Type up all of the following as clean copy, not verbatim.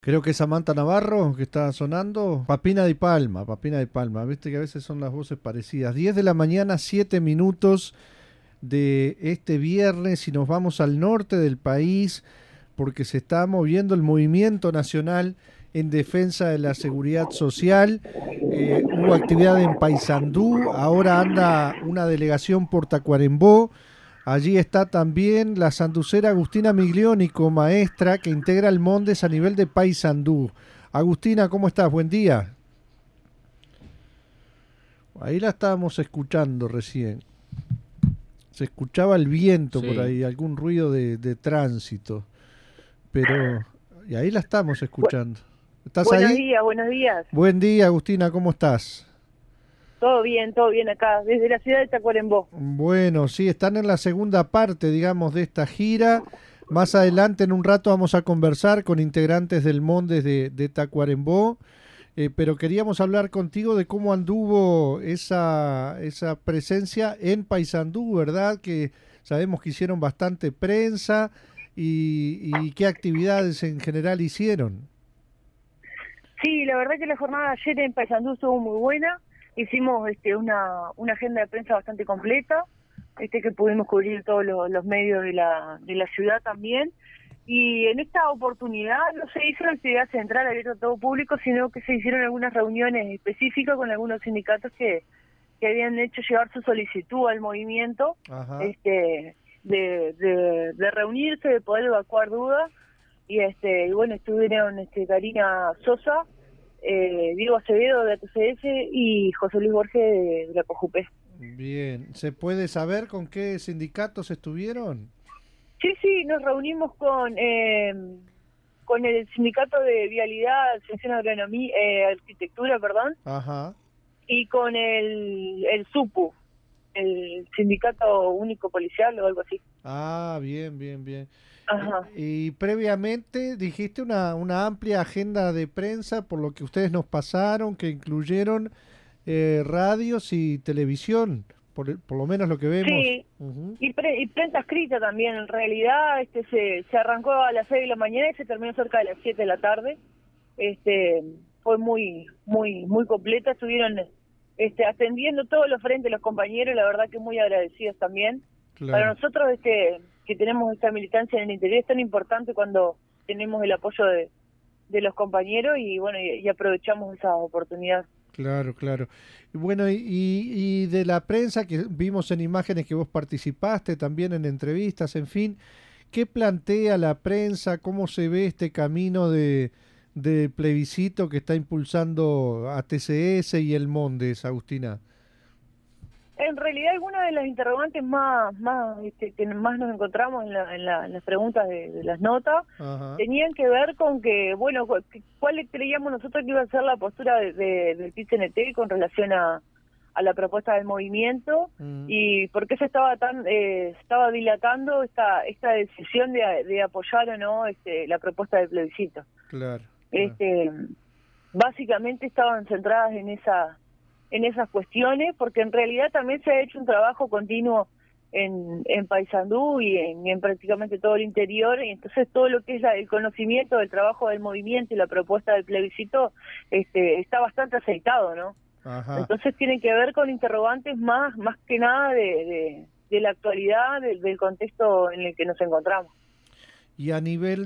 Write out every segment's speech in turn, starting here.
Creo que es Samantha Navarro que está sonando. Papina de Palma, Papina de Palma. Viste que a veces son las voces parecidas. 10 de la mañana, 7 minutos de este viernes y nos vamos al norte del país porque se está moviendo el movimiento nacional en defensa de la seguridad social. Hubo actividad en Paysandú, ahora anda una delegación por Tacuarembó. Allí está también la sanducera Agustina Migliónico, maestra que integra el Mondes a nivel de Paysandú. Agustina, ¿cómo estás? Buen día. Ahí la estábamos escuchando recién. Se escuchaba el viento por Sí. ahí, algún ruido de tránsito. Pero, y ahí la estamos Bu- escuchando. ¿Estás Buenos ahí? días, buenos días. Buen día, Agustina, ¿cómo estás? Todo bien acá, desde la ciudad de Tacuarembó. Bueno, sí, están en la segunda parte, digamos, de esta gira. Más adelante, en un rato, vamos a conversar con integrantes del Mondes de Tacuarembó. Pero queríamos hablar contigo de cómo anduvo esa presencia en Paysandú, ¿verdad? Que sabemos que hicieron bastante prensa y qué actividades en general hicieron. Sí, la verdad que la jornada de ayer en Paysandú estuvo muy buena. Hicimos una agenda de prensa bastante completa, que pudimos cubrir todos los medios de la ciudad también. Y en esta oportunidad no se hizo una actividad central abierta a todo público, sino que se hicieron algunas reuniones específicas con algunos sindicatos que habían hecho llegar su solicitud al movimiento, Ajá. de reunirse, de poder evacuar dudas. Y bueno, estuvieron Karina Sosa, Diego Acevedo de ATCF y José Luis Borges de la COJUPE. Bien. ¿Se puede saber con qué sindicatos estuvieron? Sí, sí, nos reunimos con el Sindicato de Vialidad, Asociación de Agronomía, Arquitectura, perdón, Ajá. y con el SUPU, el Sindicato Único Policial o algo así. Ah, bien, bien, bien. Ajá. Y previamente dijiste una amplia agenda de prensa por lo que ustedes nos pasaron, que incluyeron radios y televisión, por lo menos lo que vemos. Sí, Ujú. y prensa escrita también. En realidad, se arrancó a las 6 de la mañana y se terminó cerca de las 7 de la tarde. Este, Fue muy completa. Estuvieron atendiendo todos los frentes los compañeros, la verdad que muy agradecidos también. Para Claro, nosotros, que tenemos esta militancia en el interior, es tan importante cuando tenemos el apoyo de los compañeros y bueno, y aprovechamos esa oportunidad. claro, claro. Y bueno, y de la prensa que vimos en imágenes que vos participaste, también en entrevistas, en fin, ¿qué plantea la prensa? ¿Cómo se ve este camino de plebiscito que está impulsando a TCS y el Mondes, Agustina? En realidad, algunas de las interrogantes que más nos encontramos en las preguntas de las notas Ajá. tenían que ver con que, bueno, cuál creíamos nosotros que iba a ser la postura del PIT-CNT con relación a la propuesta del movimiento Mm, y por qué se estaba dilatando esta decisión de apoyar o no la propuesta del plebiscito. claro, claro. Este, Básicamente estaban centradas en esas cuestiones, porque en realidad también se ha hecho un trabajo continuo en Paysandú y en prácticamente todo el interior, y entonces todo lo que es el conocimiento del trabajo del movimiento y la propuesta del plebiscito está bastante aceitado, ¿no? Ajá. Entonces tiene que ver con interrogantes más que nada de la actualidad, del contexto en el que nos encontramos. Y a nivel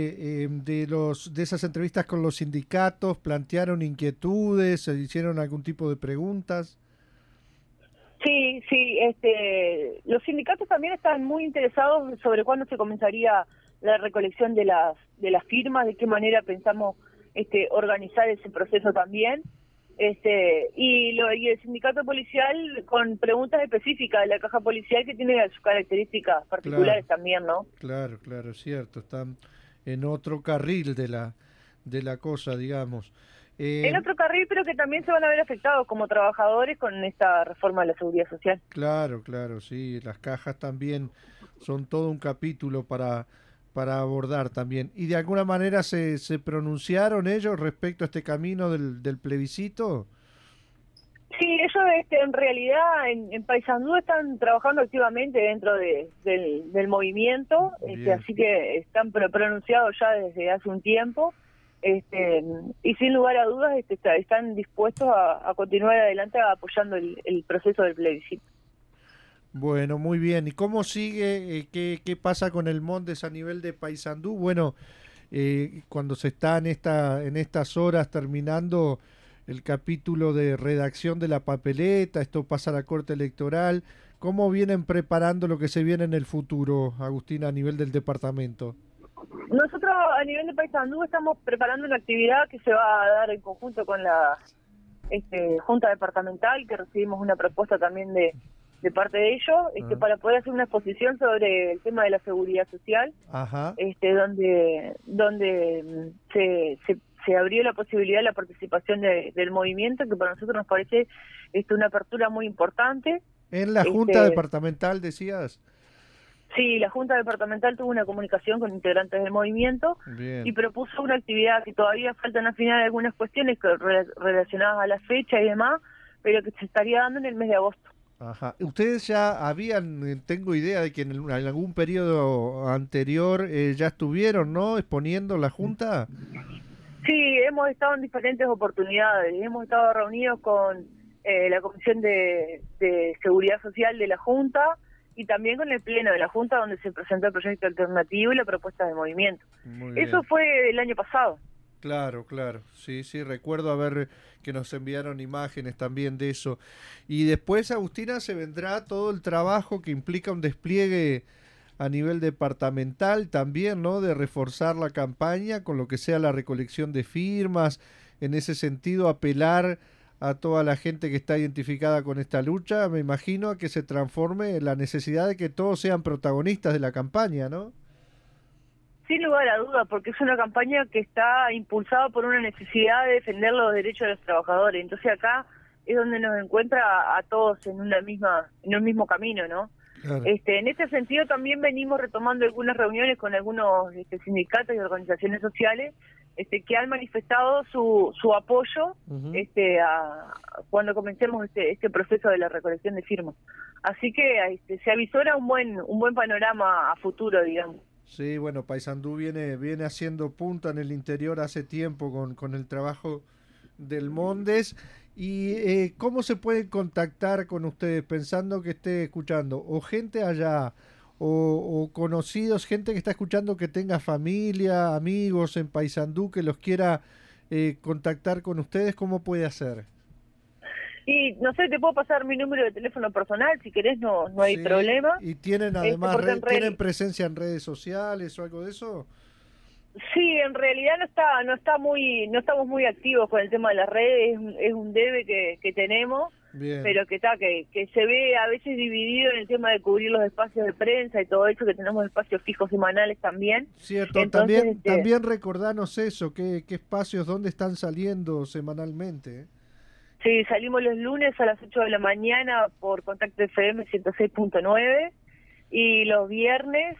de esas entrevistas con los sindicatos, plantearon inquietudes, se hicieron algún tipo de preguntas. Sí, sí, los sindicatos también están muy interesados sobre cuándo se comenzaría la recolección de las firmas, de qué manera pensamos organizar ese proceso también. Y el sindicato policial con preguntas específicas de la caja policial que tiene sus características Claro, particulares también, ¿no? claro, claro, es cierto. Están en otro carril de la cosa, digamos. Eh, En otro carril, pero que también se van a ver afectados como trabajadores con esta reforma de la seguridad social. claro, claro, sí. Las cajas también son todo un capítulo para abordar también. ¿Y de alguna manera se pronunciaron ellos respecto a este camino del plebiscito? Sí, ellos en realidad en Paysandú están trabajando activamente dentro del movimiento, Bien. así que están pronunciados ya desde hace un tiempo. Y sin lugar a dudas están dispuestos a continuar adelante apoyando el proceso del plebiscito. Bueno, muy bien. ¿Y cómo sigue? ¿Qué pasa con el Mondes a nivel de Paysandú? Bueno, cuando se está en estas horas terminando el capítulo de redacción de la papeleta, esto pasa a la Corte Electoral. ¿Cómo vienen preparando lo que se viene en el futuro, Agustina, a nivel del departamento? Nosotros a nivel de Paysandú estamos preparando una actividad que se va a dar en conjunto con la Junta Departamental, que recibimos una propuesta también de parte de ellos, para poder hacer una exposición sobre el tema de la seguridad social, Ajá. donde se abrió la posibilidad de la participación del movimiento, que para nosotros nos parece una apertura muy importante. ¿En la Junta Departamental decías? Sí, la Junta Departamental tuvo una comunicación con integrantes del movimiento. Bien. Y propuso una actividad que todavía faltan afinar algunas cuestiones relacionadas a la fecha y demás, pero que se estaría dando en el mes de agosto. Ajá. Ustedes ya habían, tengo idea de que en algún periodo anterior ya estuvieron, ¿no? Exponiendo la Junta. Sí, hemos estado en diferentes oportunidades. Hemos estado reunidos con la Comisión de Seguridad Social de la Junta y también con el Pleno de la Junta, donde se presentó el proyecto alternativo y la propuesta de movimiento. Eso fue el año pasado. Claro, claro. Sí, sí, recuerdo que nos enviaron imágenes también de eso. Y después, Agustina, se vendrá todo el trabajo que implica un despliegue a nivel departamental también, ¿no? De reforzar la campaña con lo que sea la recolección de firmas, en ese sentido apelar a toda la gente que está identificada con esta lucha, me imagino, a que se transforme en la necesidad de que todos sean protagonistas de la campaña, ¿no? Sin lugar a duda, porque es una campaña que está impulsada por una necesidad de defender los derechos de los trabajadores. Entonces acá es donde nos encuentra a todos en un mismo camino, ¿no? Claro. En este sentido también venimos retomando algunas reuniones con algunos sindicatos y organizaciones sociales que han manifestado su apoyo cuando comencemos este proceso de la recolección de firmas. Así que se avisora un buen panorama a futuro, digamos. Sí, bueno, Paysandú viene haciendo punta en el interior hace tiempo con el trabajo del Mondes. ¿Y cómo se puede contactar con ustedes pensando que esté escuchando? O gente allá, o conocidos, gente que está escuchando que tenga familia, amigos en Paysandú que los quiera contactar con ustedes, ¿cómo puede hacer? Y no sé, te puedo pasar mi número de teléfono personal, si querés no hay problema. ¿Y tienen además tienen presencia en redes sociales o algo de eso? Sí, en realidad no estamos muy activos con el tema de las redes, es un debe que tenemos. Bien. Pero que se ve a veces dividido en el tema de cubrir los espacios de prensa y todo eso, que tenemos espacios fijos semanales también. Cierto. Entonces, también recordanos eso, qué espacios, dónde están saliendo semanalmente. Sí, salimos los lunes a las 8 de la mañana por Contacto FM 106.9 y los viernes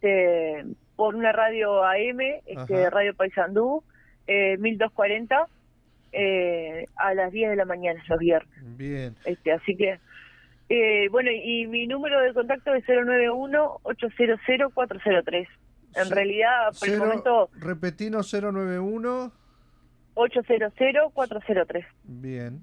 por una radio AM, Radio Paysandú, 1240, a las 10 de la mañana los viernes. Bien. Así que, bueno, y mi número de contacto es 091-800-403. En realidad, por el momento... Repetinos, 091... 800-403. Bien.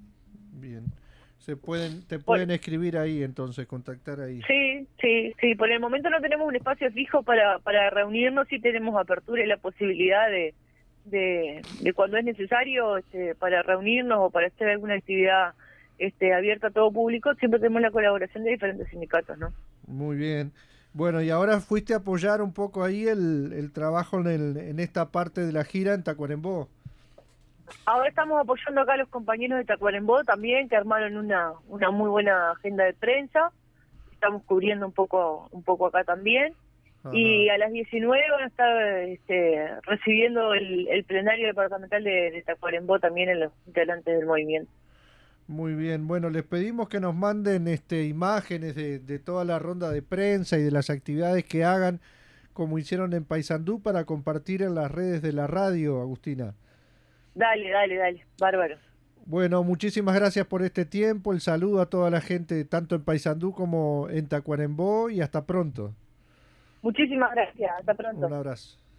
Te pueden escribir ahí, entonces, contactar ahí. Sí. Por el momento no tenemos un espacio fijo para reunirnos, sí tenemos apertura y la posibilidad de cuando es necesario para reunirnos o para hacer alguna actividad abierta a todo público, siempre tenemos la colaboración de diferentes sindicatos, ¿no? Muy bien. Bueno, y ahora fuiste a apoyar un poco ahí el trabajo en esta parte de la gira en Tacuarembó. Ahora estamos apoyando acá a los compañeros de Tacuarembó también, que armaron una muy buena agenda de prensa. Estamos cubriendo un poco acá también. Ajá. Y a las 19 van a estar recibiendo el plenario departamental de Tacuarembó también en los integrantes del movimiento. Muy bien, bueno, les pedimos que nos manden imágenes de toda la ronda de prensa y de las actividades que hagan, como hicieron en Paysandú, para compartir en las redes de la radio, Agustina. Dale, bárbaro. Bueno, muchísimas gracias por este tiempo, el saludo a toda la gente, tanto en Paysandú como en Tacuarembó, y hasta pronto. Muchísimas gracias, hasta pronto. Un abrazo.